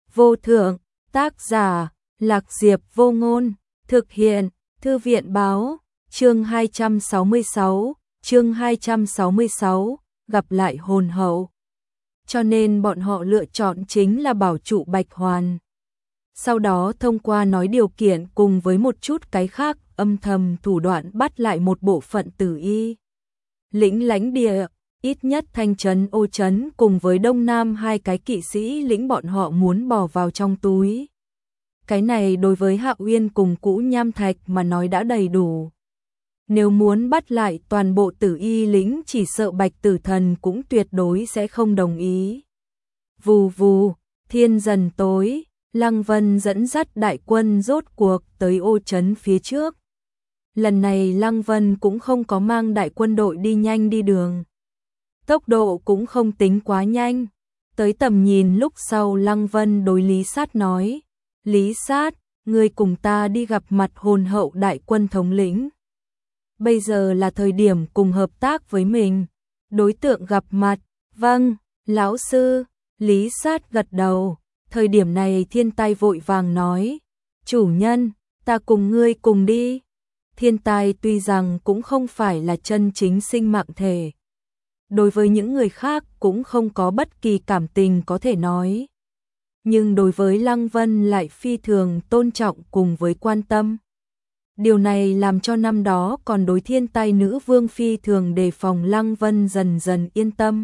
vô thượng, tác giả, Lạc Diệp Vô Ngôn, thực hiện, Thư viện báo, chương 266, gặp lại hồn hậu. Cho nên bọn họ lựa chọn chính là bảo trụ Bạch Hoàn. Sau đó thông qua nói điều kiện cùng với một chút cái khác âm thầm thủ đoạn bắt lại một bộ phận tử y. Lĩnh lãnh địa, ít nhất Thanh Trấn Ô Trấn cùng với Đông Nam hai cái kỵ sĩ lĩnh bọn họ muốn bỏ vào trong túi. Cái này đối với Hạo Uyên cùng Cũ Nham Thạch mà nói đã đầy đủ. Nếu muốn bắt lại toàn bộ tử y lĩnh chỉ sợ Bạch Tử Thần cũng tuyệt đối sẽ không đồng ý. Vù vù, thiên dần tối, Lăng Vân dẫn dắt đại quân rốt cuộc tới Ô Trấn phía trước. Lần này Lăng Vân cũng không có mang đại quân đội đi nhanh đi đường. Tốc độ cũng không tính quá nhanh. Tới tầm nhìn lúc sau Lăng Vân đối Lý Sát nói, Lý Sát, ngươi cùng ta đi gặp mặt hồn hậu đại quân thống lĩnh. Bây giờ là thời điểm cùng hợp tác với mình. Đối tượng gặp mặt, vâng, lão sư, Lý Sát gật đầu. Thời điểm này Thiên Tai vội vàng nói, chủ nhân, ta cùng ngươi cùng đi. Thiên Tai tuy rằng cũng không phải là chân chính sinh mạng thể. Đối với những người khác cũng không có bất kỳ cảm tình có thể nói. Nhưng đối với Lăng Vân lại phi thường tôn trọng cùng với quan tâm. Điều này làm cho năm đó còn đối Thiên Tai nữ vương phi thường đề phòng Lăng Vân dần dần yên tâm.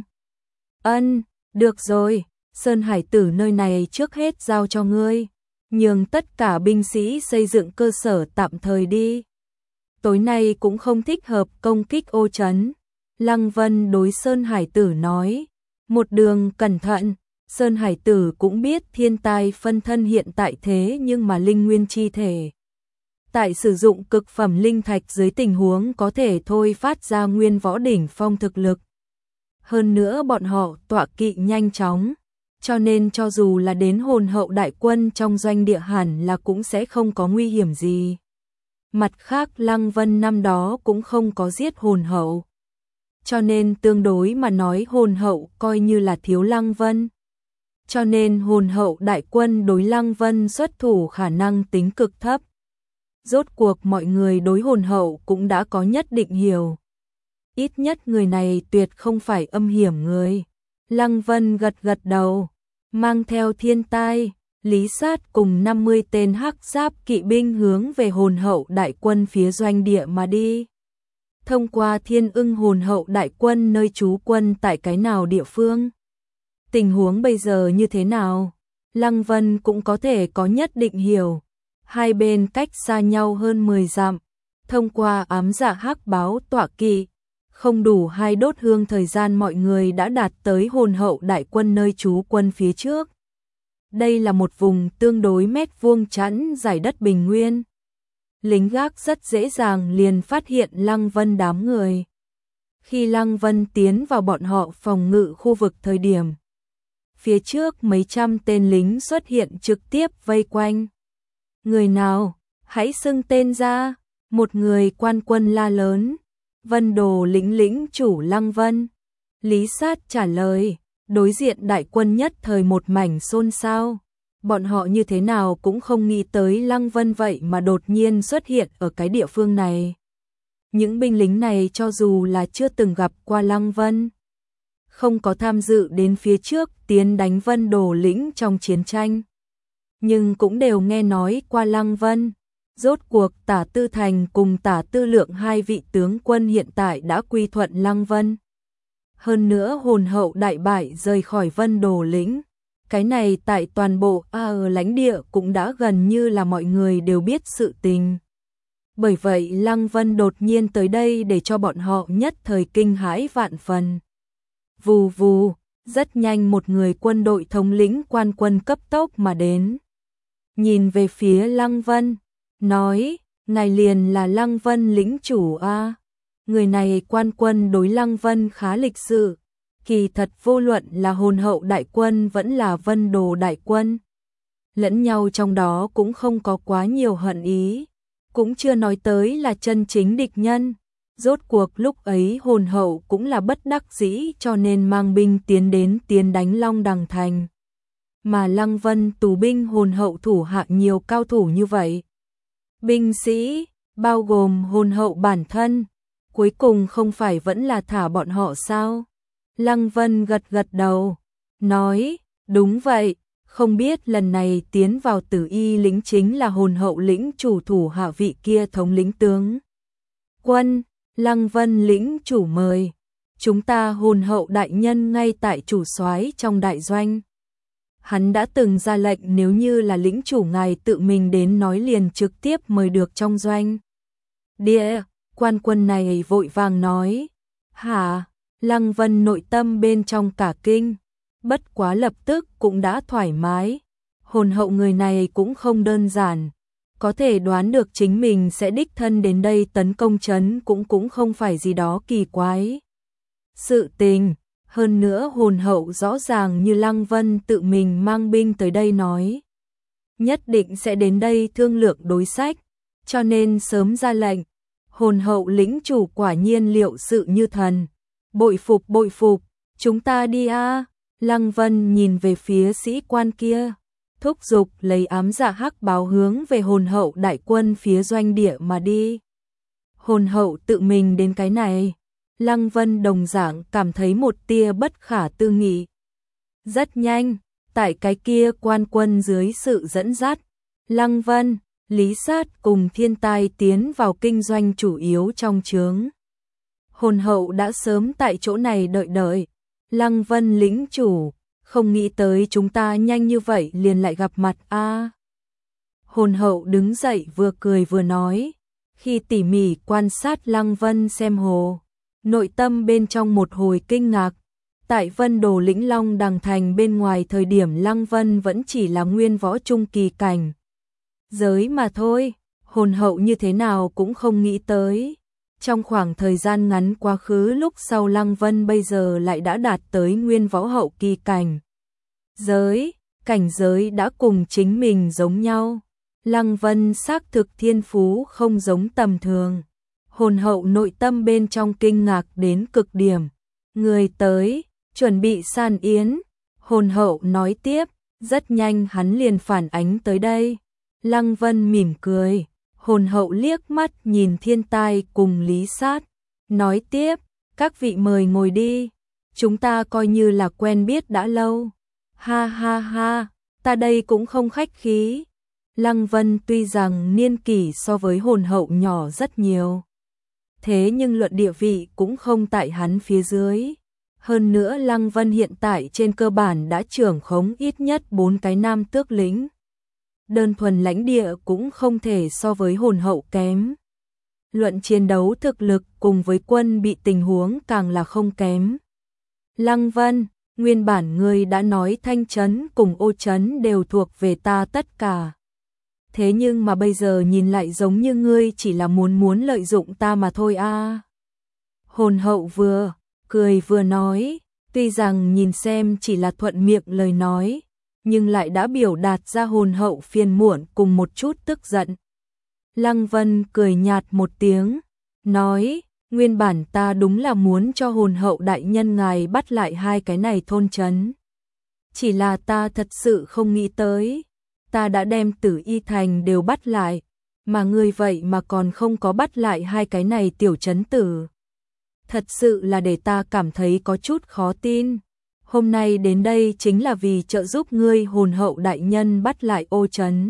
Được rồi, Sơn Hải Tử nơi này trước hết giao cho ngươi, nhường tất cả binh sĩ xây dựng cơ sở tạm thời đi. Tối nay cũng không thích hợp công kích Ô Trấn. Lăng Vân đối Sơn Hải Tử nói, một đường cẩn thận. Sơn Hải Tử cũng biết Thiên Tai phân thân hiện tại thế nhưng mà linh nguyên chi thể. Tại sử dụng cực phẩm linh thạch dưới tình huống có thể thôi phát ra nguyên võ đỉnh phong thực lực. Hơn nữa bọn họ tọa kỵ nhanh chóng, cho nên cho dù là đến hồn hậu đại quân trong doanh địa hẳn là cũng sẽ không có nguy hiểm gì. Mặt khác Lăng Vân năm đó cũng không có giết hồn hậu. Cho nên tương đối mà nói hồn hậu coi như là thiếu Lăng Vân. Cho nên hồn hậu đại quân đối Lăng Vân xuất thủ khả năng tính cực thấp. Rốt cuộc mọi người đối hồn hậu cũng đã có nhất định hiểu. Ít nhất người này tuyệt không phải âm hiểm người. Lăng Vân gật gật đầu, mang theo Thiên Tai, Lý Sát cùng 50 tên hắc giáp kỵ binh hướng về hồn hậu đại quân phía doanh địa mà đi. Thông qua Thiên Ưng hồn hậu đại quân nơi trú quân tại cái nào địa phương. Tình huống bây giờ như thế nào? Lăng Vân cũng có thể có nhất định hiểu. Hai bên cách xa nhau hơn 10 dặm. Thông qua ám dạ hắc báo tọa kỵ, không đủ 2 đốt hương thời gian mọi người đã đạt tới hồn hậu đại quân nơi trú quân phía trước. Đây là một vùng tương đối mét vuông chẵn giải đất bình nguyên. Lính gác rất dễ dàng liền phát hiện Lăng Vân đám người. Khi Lăng Vân tiến vào bọn họ phòng ngự khu vực thời điểm, phía trước mấy trăm tên lính xuất hiện trực tiếp vây quanh. Người nào, hãy xưng tên ra, một người quan quân la lớn. Vân Đồ lĩnh chủ Lăng Vân. Lý Sát trả lời, đối diện đại quân nhất thời một mảnh xôn xao. Bọn họ như thế nào cũng không nghĩ tới Lăng Vân vậy mà đột nhiên xuất hiện ở cái địa phương này. Những binh lính này cho dù là chưa từng gặp qua Lăng Vân, không có tham dự đến phía trước tiến đánh Vân Đồ lĩnh trong chiến tranh, nhưng cũng đều nghe nói qua Lăng Vân. Rốt cuộc Tả Tư Thành cùng Tả Tư Lượng hai vị tướng quân hiện tại đã quy thuận Lăng Vân. Hơn nữa hồn hậu đại bại rời khỏi Vân Đồ lĩnh. Cái này tại toàn bộ lãnh địa cũng đã gần như là mọi người đều biết sự tình. Bởi vậy Lăng Vân đột nhiên tới đây để cho bọn họ nhất thời kinh hãi vạn phần. Vù vù, rất nhanh một người quân đội thống lĩnh quan quân cấp tốc mà đến. Nhìn về phía Lăng Vân, nói, ngài liền là Lăng Vân lĩnh chủ a. Người này quan quân đối Lăng Vân khá lịch sự. Kỳ thật vô luận là hồn hậu đại quân vẫn là Vân Đồ đại quân, lẫn nhau trong đó cũng không có quá nhiều hận ý, cũng chưa nói tới là chân chính địch nhân. Rốt cuộc lúc ấy hồn hậu cũng là bất đắc dĩ cho nên mang binh tiến đánh Long Đằng Thành. mà Lăng Vân tù binh hồn hậu thủ hạ nhiều cao thủ như vậy. Binh sĩ, bao gồm hồn hậu bản thân, cuối cùng không phải vẫn là thả bọn họ sao? Lăng Vân gật gật đầu, nói, đúng vậy, không biết lần này tiến vào Tử Y lĩnh chính là hồn hậu lĩnh chủ thủ hạ vị kia thống lĩnh tướng quân. Lăng Vân lĩnh chủ mời, chúng ta hồn hậu đại nhân ngay tại chủ soái trong đại doanh. Hắn đã từng ra lệnh nếu như là lĩnh chủ ngài tự mình đến nói liền trực tiếp mời được trong doanh. Địa, quan quân này vội vàng nói, hả? Lăng Vân nội tâm bên trong cả kinh, bất quá lập tức cũng đã thoải mái. Hồn hậu người này cũng không đơn giản, có thể đoán được chính mình sẽ đích thân đến đây tấn công trấn cũng không phải gì đó kỳ quái. Sự tình, hơn nữa hồn hậu rõ ràng như Lăng Vân tự mình mang binh tới đây nói. Nhất định sẽ đến đây thương lượng đối sách, cho nên sớm ra lệnh. Hồn hậu lĩnh chủ quả nhiên liệu sự như thần. Bội phục, chúng ta đi a. Lăng Vân nhìn về phía sĩ quan kia, thúc giục lấy ám dạ hắc báo hướng về hồn hậu đại quân phía doanh địa mà đi. Hồn hậu tự mình đến cái này, Lăng Vân đồng dạng cảm thấy một tia bất khả tư nghị. Rất nhanh, tại cái kia quan quân dưới sự dẫn dắt, Lăng Vân, Lý Sát cùng Thiên Tai tiến vào kinh doanh chủ yếu trong trướng. Hồn hậu đã sớm tại chỗ này đợi. Lăng Vân lĩnh chủ, không nghĩ tới chúng ta nhanh như vậy liền lại gặp mặt a. Hồn hậu đứng dậy vừa cười vừa nói, khi tỉ mỉ quan sát Lăng Vân xem hồ, nội tâm bên trong một hồi kinh ngạc. Tại Vân Đồ lĩnh Long Đằng Thành bên ngoài thời điểm Lăng Vân vẫn chỉ là nguyên võ trung kỳ cảnh giới mà thôi, hồn hậu như thế nào cũng không nghĩ tới. Trong khoảng thời gian ngắn quá khứ lúc sau Lăng Vân bây giờ lại đã đạt tới nguyên võ hậu kỳ cảnh giới đã cùng chính mình giống nhau. Lăng Vân xác thực thiên phú không giống tầm thường. Hồn hậu nội tâm bên trong kinh ngạc đến cực điểm. Người tới, chuẩn bị san yến. Hồn hậu nói tiếp, rất nhanh hắn liền phản ánh tới đây. Lăng Vân mỉm cười. Hồn hậu liếc mắt nhìn Thiên Tai cùng Lý Sát, nói tiếp, các vị mời ngồi đi, chúng ta coi như là quen biết đã lâu. Ha ha ha, ta đây cũng không khách khí. Lăng Vân tuy rằng niên kỷ so với hồn hậu nhỏ rất nhiều, thế nhưng luận địa vị cũng không tại hắn phía dưới. Hơn nữa Lăng Vân hiện tại trên cơ bản đã trưởng khống ít nhất 4 cái nam tước lĩnh. Đơn thuần lãnh địa cũng không thể so với hồn hậu kém. Luận chiến đấu thực lực cùng với quân bị tình huống càng là không kém. Lăng Vân, nguyên bản ngươi đã nói Thanh Trấn cùng Ô Trấn đều thuộc về ta tất cả. Thế nhưng mà bây giờ nhìn lại giống như ngươi chỉ là muốn lợi dụng ta mà thôi a. Hồn hậu vừa cười vừa nói, tuy rằng nhìn xem chỉ là thuận miệng lời nói, nhưng lại đã biểu đạt ra hồn hậu phiền muộn cùng một chút tức giận. Lăng Vân cười nhạt một tiếng, nói, nguyên bản ta đúng là muốn cho hồn hậu đại nhân ngài bắt lại 2 cái này thôn trấn. Chỉ là ta thật sự không nghĩ tới, ta đã đem Tử Y Thành đều bắt lại, mà ngươi vậy mà còn không có bắt lại 2 cái này tiểu trấn tử. Thật sự là để ta cảm thấy có chút khó tin. Hôm nay đến đây chính là vì trợ giúp ngươi hồn hậu đại nhân bắt lại Ô Trấn.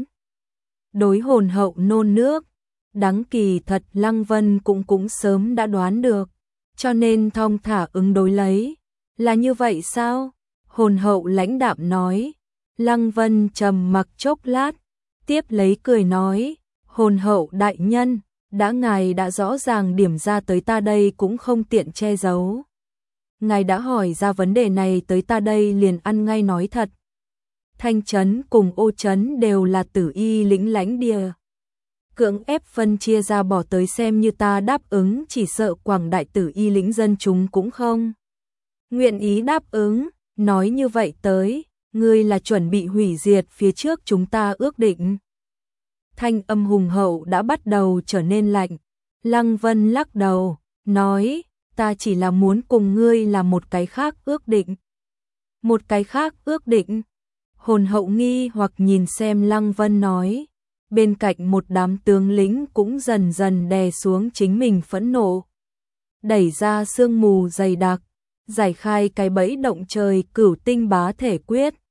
Đối hồn hậu nôn nước, đáng kỳ thật Lăng Vân cũng sớm đã đoán được, cho nên thong thả ứng đối lấy. Là như vậy sao? Hồn hậu lãnh đạm nói. Lăng Vân trầm mặc chốc lát, tiếp lấy cười nói, hồn hậu đại nhân, ngài đã rõ ràng điểm ra tới ta đây cũng không tiện che giấu. Ngài đã hỏi ra vấn đề này tới ta đây liền ăn ngay nói thật. Thanh Trấn cùng Ô Trấn đều là Tử Y lĩnh lãnh địa. Cưỡng ép phân chia ra bỏ tới xem như ta đáp ứng, chỉ sợ quảng đại Tử Y lĩnh dân chúng cũng không nguyện ý đáp ứng. Nói như vậy tới, ngươi là chuẩn bị hủy diệt phía trước chúng ta ước định. Thanh âm hùng hậu đã bắt đầu trở nên lạnh. Lăng Vân lắc đầu, nói, ta chỉ là muốn cùng ngươi làm một cái khác ước định. Một cái khác ước định? Hồn hậu nghi hoặc nhìn xem Lăng Vân nói, bên cạnh một đám tướng lĩnh cũng dần dần đè xuống chính mình phẫn nộ. Đẩy ra sương mù dày đặc, giải khai cái bẫy động trời Cửu Tinh Bá Thể Quyết,